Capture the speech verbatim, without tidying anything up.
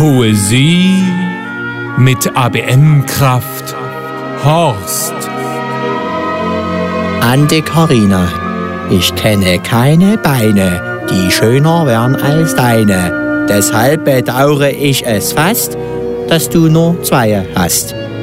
Poesie mit A B M-Kraft. Horst. An die Carina. Ich kenne keine Beine, die schöner wären als deine. Deshalb bedauere ich es fast, dass du nur zwei hast.